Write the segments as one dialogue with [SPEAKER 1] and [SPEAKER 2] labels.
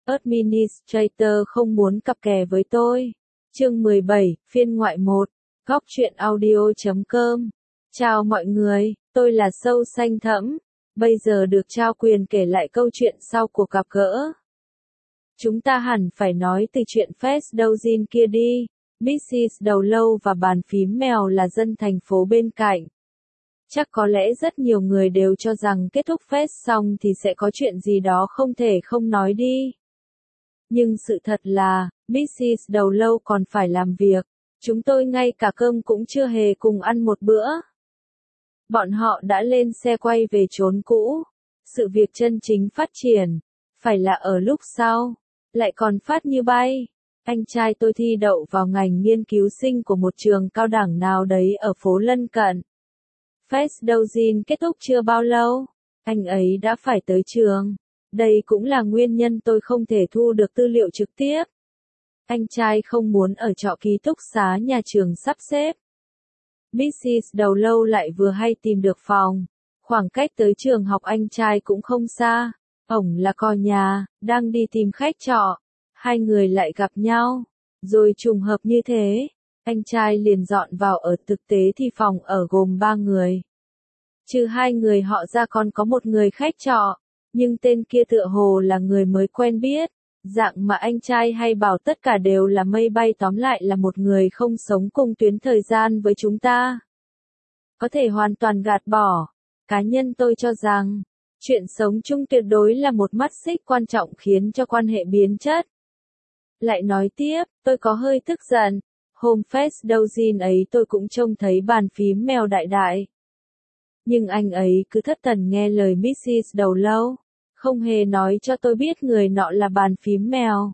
[SPEAKER 1] Administrator không muốn cặp kè với tôi. Chương 17, phiên ngoại 1, góc truyện audio.com. Chào mọi người, tôi là Sâu Xanh Thẫm. Bây giờ được trao quyền kể lại câu chuyện sau cuộc gặp gỡ. Chúng ta hẳn phải nói từ chuyện Fest Doujin kia đi. Mrs. Đầu Lâu và bàn phím mèo là dân thành phố bên cạnh. Chắc có lẽ rất nhiều người đều cho rằng kết thúc Fest xong thì sẽ có chuyện gì đó không thể không nói đi. Nhưng sự thật là, Mrs. Đầu Lâu còn phải làm việc. Chúng tôi ngay cả cơm cũng chưa hề cùng ăn một bữa. Bọn họ đã lên xe quay về chốn cũ. Sự việc chân chính phát triển, phải là ở lúc sau, lại còn phát như bay. Anh trai tôi thi đậu vào ngành nghiên cứu sinh của một trường cao đẳng nào đấy ở phố lân cận. Fest Doujin kết thúc chưa bao lâu, anh ấy đã phải tới trường. Đây cũng là nguyên nhân tôi không thể thu được tư liệu trực tiếp. Anh trai không muốn ở trọ ký túc xá nhà trường sắp xếp. Mrs. Đầu Lâu lại vừa hay tìm được phòng. Khoảng cách tới trường học anh trai cũng không xa. Ổng là cò nhà, đang đi tìm khách trọ. Hai người lại gặp nhau. Rồi trùng hợp như thế, anh trai liền dọn vào ở. Thực tế thì phòng ở gồm 3 người. Trừ 2 người họ ra còn có một người khách trọ. Nhưng tên kia tựa hồ là người mới quen biết. Dạng mà anh trai hay bảo tất cả đều là mây bay, tóm lại là một người không sống cùng tuyến thời gian với chúng ta. Có thể hoàn toàn gạt bỏ. Cá nhân tôi cho rằng, chuyện sống chung tuyệt đối là một mắt xích quan trọng khiến cho quan hệ biến chất. Lại nói tiếp, tôi có hơi tức giận. Hôm Fest Doujin ấy tôi cũng trông thấy bàn phím mèo đại đại. Nhưng anh ấy cứ thất thần nghe lời Mrs. Đầu Lâu. Không hề nói cho tôi biết người nọ là bàn phím mèo.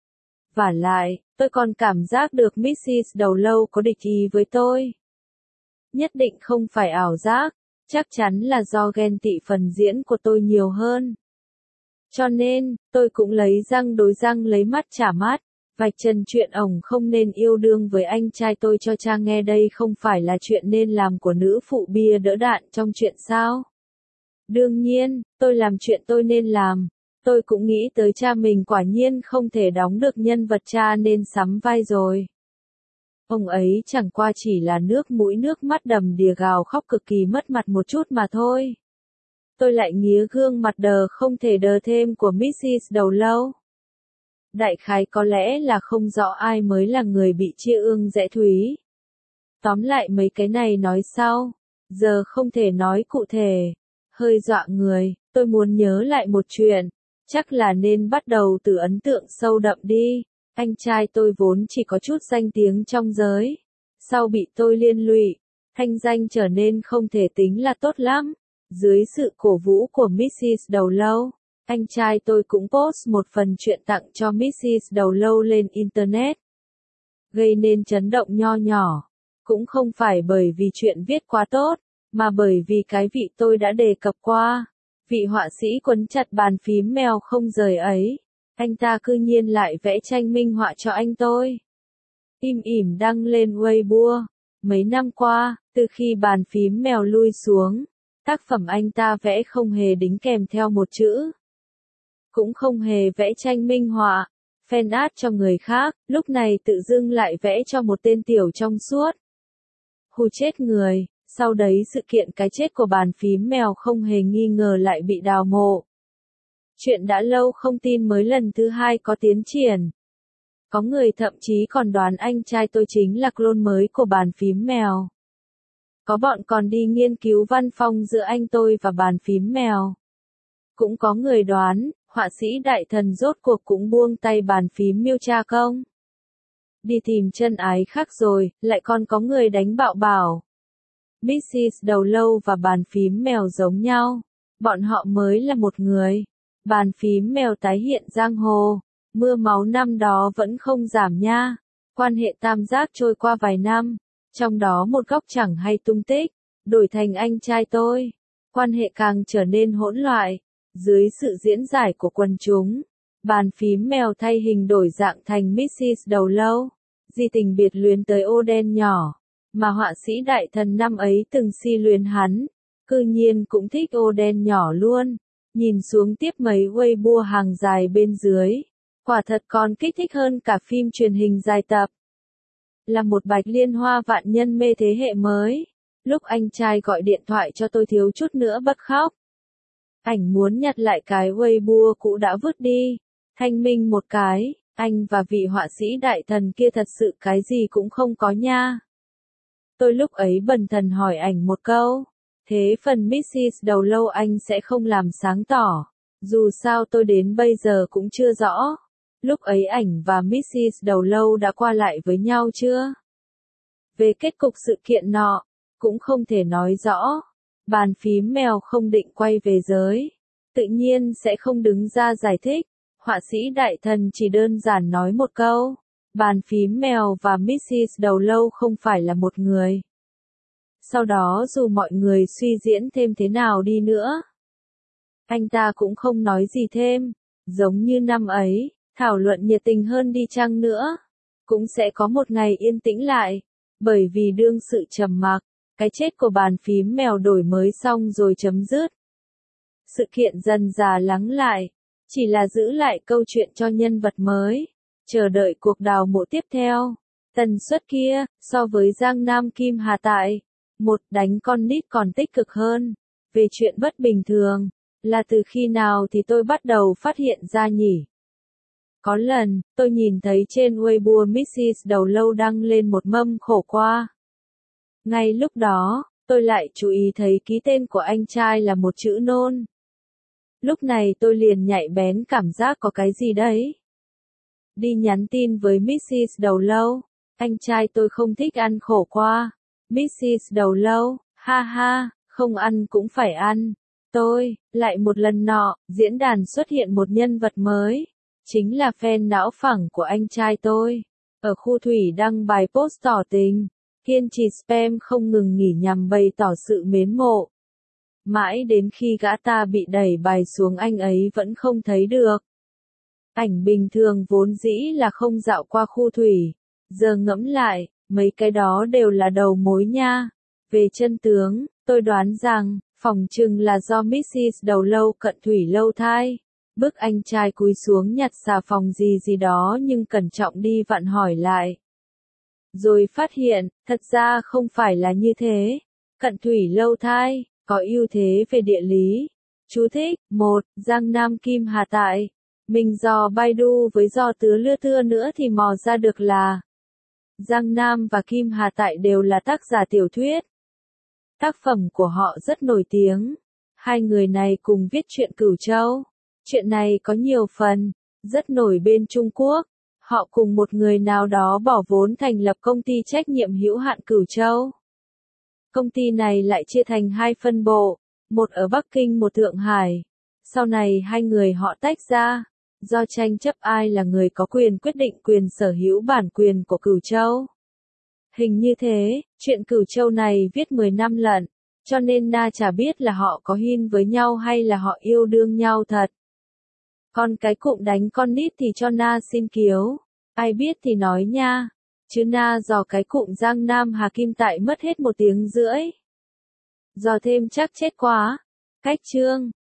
[SPEAKER 1] Vả lại, tôi còn cảm giác được Mrs. Đầu Lâu có địch ý với tôi. Nhất định không phải ảo giác, chắc chắn là do ghen tị phần diễn của tôi nhiều hơn. Cho nên, tôi cũng lấy răng đối răng lấy mắt trả mắt, vạch trần chuyện ổng không nên yêu đương với anh trai tôi cho cha nghe. Đây không phải là chuyện nên làm của nữ phụ bia đỡ đạn trong chuyện sao? Đương nhiên, tôi làm chuyện tôi nên làm. Tôi cũng nghĩ tới cha mình quả nhiên không thể đóng được nhân vật cha nên sắm vai rồi. Ông ấy chẳng qua chỉ là nước mũi nước mắt đầm đìa gào khóc cực kỳ mất mặt một chút mà thôi. Tôi lại nghía gương mặt đờ không thể đờ thêm của Mrs. Đầu Lâu. Đại khái có lẽ là không rõ ai mới là người bị chia ương rẽ thúy. Tóm lại mấy cái này nói sau. Giờ không thể nói cụ thể. Hơi dọa người, tôi muốn nhớ lại một chuyện. Chắc là nên bắt đầu từ ấn tượng sâu đậm đi. Anh trai tôi vốn chỉ có chút danh tiếng trong giới. Sau bị tôi liên lụy, thanh danh trở nên không thể tính là tốt lắm. Dưới sự cổ vũ của Mrs. Đầu Lâu, anh trai tôi cũng post một phần chuyện tặng cho Mrs. Đầu Lâu lên Internet. Gây nên chấn động nho nhỏ. Cũng không phải bởi vì chuyện viết quá tốt, mà bởi vì cái vị tôi đã đề cập qua. Vị họa sĩ quấn chặt bàn phím mèo không rời ấy. Anh ta cư nhiên lại vẽ tranh minh họa cho anh tôi. Im ỉm đăng lên Weibo. Mấy năm qua, từ khi bàn phím mèo lui xuống, tác phẩm anh ta vẽ không hề đính kèm theo một chữ. Cũng không hề vẽ tranh minh họa, fan art cho người khác, lúc này tự dưng lại vẽ cho một tên tiểu trong suốt. Hù chết người, sau đấy sự kiện cái chết của bàn phím mèo không hề nghi ngờ lại bị đào mộ. Chuyện đã lâu không tin mới lần thứ 2 có tiến triển. Có người thậm chí còn đoán anh trai tôi chính là clone mới của bàn phím mèo. Có bọn còn đi nghiên cứu văn phong giữa anh tôi và bàn phím mèo. Cũng có người đoán, họa sĩ đại thần rốt cuộc cũng buông tay bàn phím miêu cha công. Đi tìm chân ái khác rồi, lại còn có người đánh bạo bảo. Mrs. Đầu Lâu và bàn phím mèo giống nhau. Bọn họ mới là một người. Bàn phím mèo tái hiện giang hồ. Mưa máu năm đó vẫn không giảm nha. Quan hệ tam giác trôi qua vài năm. Trong đó một góc chẳng hay tung tích. Đổi thành anh trai tôi. Quan hệ càng trở nên hỗn loạn. Dưới sự diễn giải của quần chúng, bàn phím mèo thay hình đổi dạng thành Mrs. Đầu Lâu. Di tình biệt luyến tới ô đen nhỏ. Mà họa sĩ đại thần năm ấy từng si luyến hắn. Cư nhiên cũng thích ô đen nhỏ luôn. Nhìn xuống tiếp mấy Weibo hàng dài bên dưới. Quả thật còn kích thích hơn cả phim truyền hình dài tập. Là một bạch liên hoa vạn nhân mê thế hệ mới. Lúc anh trai gọi điện thoại cho tôi thiếu chút nữa bật khóc. Ảnh muốn nhặt lại cái Weibo cũ đã vứt đi. Thanh minh một cái, anh và vị họa sĩ đại thần kia thật sự cái gì cũng không có nha. Tôi lúc ấy bần thần hỏi ảnh một câu. Thế phần Mrs. Đầu Lâu anh sẽ không làm sáng tỏ. Dù sao tôi đến bây giờ cũng chưa rõ. Lúc ấy ảnh và Mrs. Đầu Lâu đã qua lại với nhau chưa? Về kết cục sự kiện nọ, cũng không thể nói rõ. Bàn phím mèo không định quay về giới. Tự nhiên sẽ không đứng ra giải thích. Họa sĩ đại thần chỉ đơn giản nói một câu. Bàn phím mèo và Mrs. Đầu Lâu không phải là một người. Sau đó dù mọi người suy diễn thêm thế nào đi nữa, anh ta cũng không nói gì thêm. Giống như năm ấy, thảo luận nhiệt tình hơn đi chăng nữa, cũng sẽ có một ngày yên tĩnh lại. Bởi vì đương sự trầm mặc, cái chết của bàn phím mèo đổi mới xong rồi chấm dứt. Sự kiện dần dà lắng lại, chỉ là giữ lại câu chuyện cho nhân vật mới, chờ đợi cuộc đào mộ tiếp theo. Tần suất kia, so với Giang Nam Kim Hà tại một đánh con nít còn tích cực hơn. Về chuyện bất bình thường, là từ khi nào thì tôi bắt đầu phát hiện ra nhỉ? Có lần, tôi nhìn thấy trên Weibo Mrs. Đầu Lâu đăng lên một mâm khổ qua. Ngay lúc đó, tôi lại chú ý thấy ký tên của anh trai là một chữ nôn. Lúc này tôi liền nhạy bén cảm giác có cái gì đấy. Đi nhắn tin với Mrs. Đầu Lâu. Anh trai tôi không thích ăn khổ qua. Mrs. Đầu Lâu, ha ha, không ăn cũng phải ăn. Tôi, lại một lần nọ, diễn đàn xuất hiện một nhân vật mới. Chính là fan não phẳng của anh trai tôi. Ở khu thủy đăng bài post tỏ tình. Kiên trì spam không ngừng nghỉ nhằm bày tỏ sự mến mộ. Mãi đến khi gã ta bị đẩy bài xuống anh ấy vẫn không thấy được. Ảnh bình thường vốn dĩ là không dạo qua khu thủy. Giờ ngẫm lại, mấy cái đó đều là đầu mối nha. Về chân tướng, tôi đoán rằng, phỏng chừng là do Mrs. Đầu Lâu cận thủy lâu thai. Bức anh trai cúi xuống nhặt xà phòng gì gì đó nhưng cẩn trọng đi vặn hỏi lại. Rồi phát hiện, thật ra không phải là như thế. Cận thủy lâu thai, có ưu thế về địa lý. Chú thích, 1. Giang Nam Kim Hà tại. Mình dò Baidu với dò tứa lưa thưa nữa thì mò ra được là Giang Nam và Kim Hà Tại đều là tác giả tiểu thuyết. Tác phẩm của họ rất nổi tiếng. Hai người này cùng viết truyện Cửu Châu. Chuyện này có nhiều phần, rất nổi bên Trung Quốc. Họ cùng một người nào đó bỏ vốn thành lập công ty trách nhiệm hữu hạn Cửu Châu. Công ty này lại chia thành hai phân bộ, một ở Bắc Kinh một Thượng Hải. Sau này hai người họ tách ra, do tranh chấp ai là người có quyền quyết định quyền sở hữu bản quyền của Cửu Châu. Hình như thế, chuyện Cửu Châu này viết 10 năm lận, cho nên Na chả biết là họ có hin với nhau hay là họ yêu đương nhau thật. Còn cái cụm đánh con nít thì cho Na xin kiếu, ai biết thì nói nha, chứ Na dò cái cụm Giang Nam Hà Kim Tại mất hết 1 tiếng rưỡi. Dò thêm chắc chết quá. Cách chương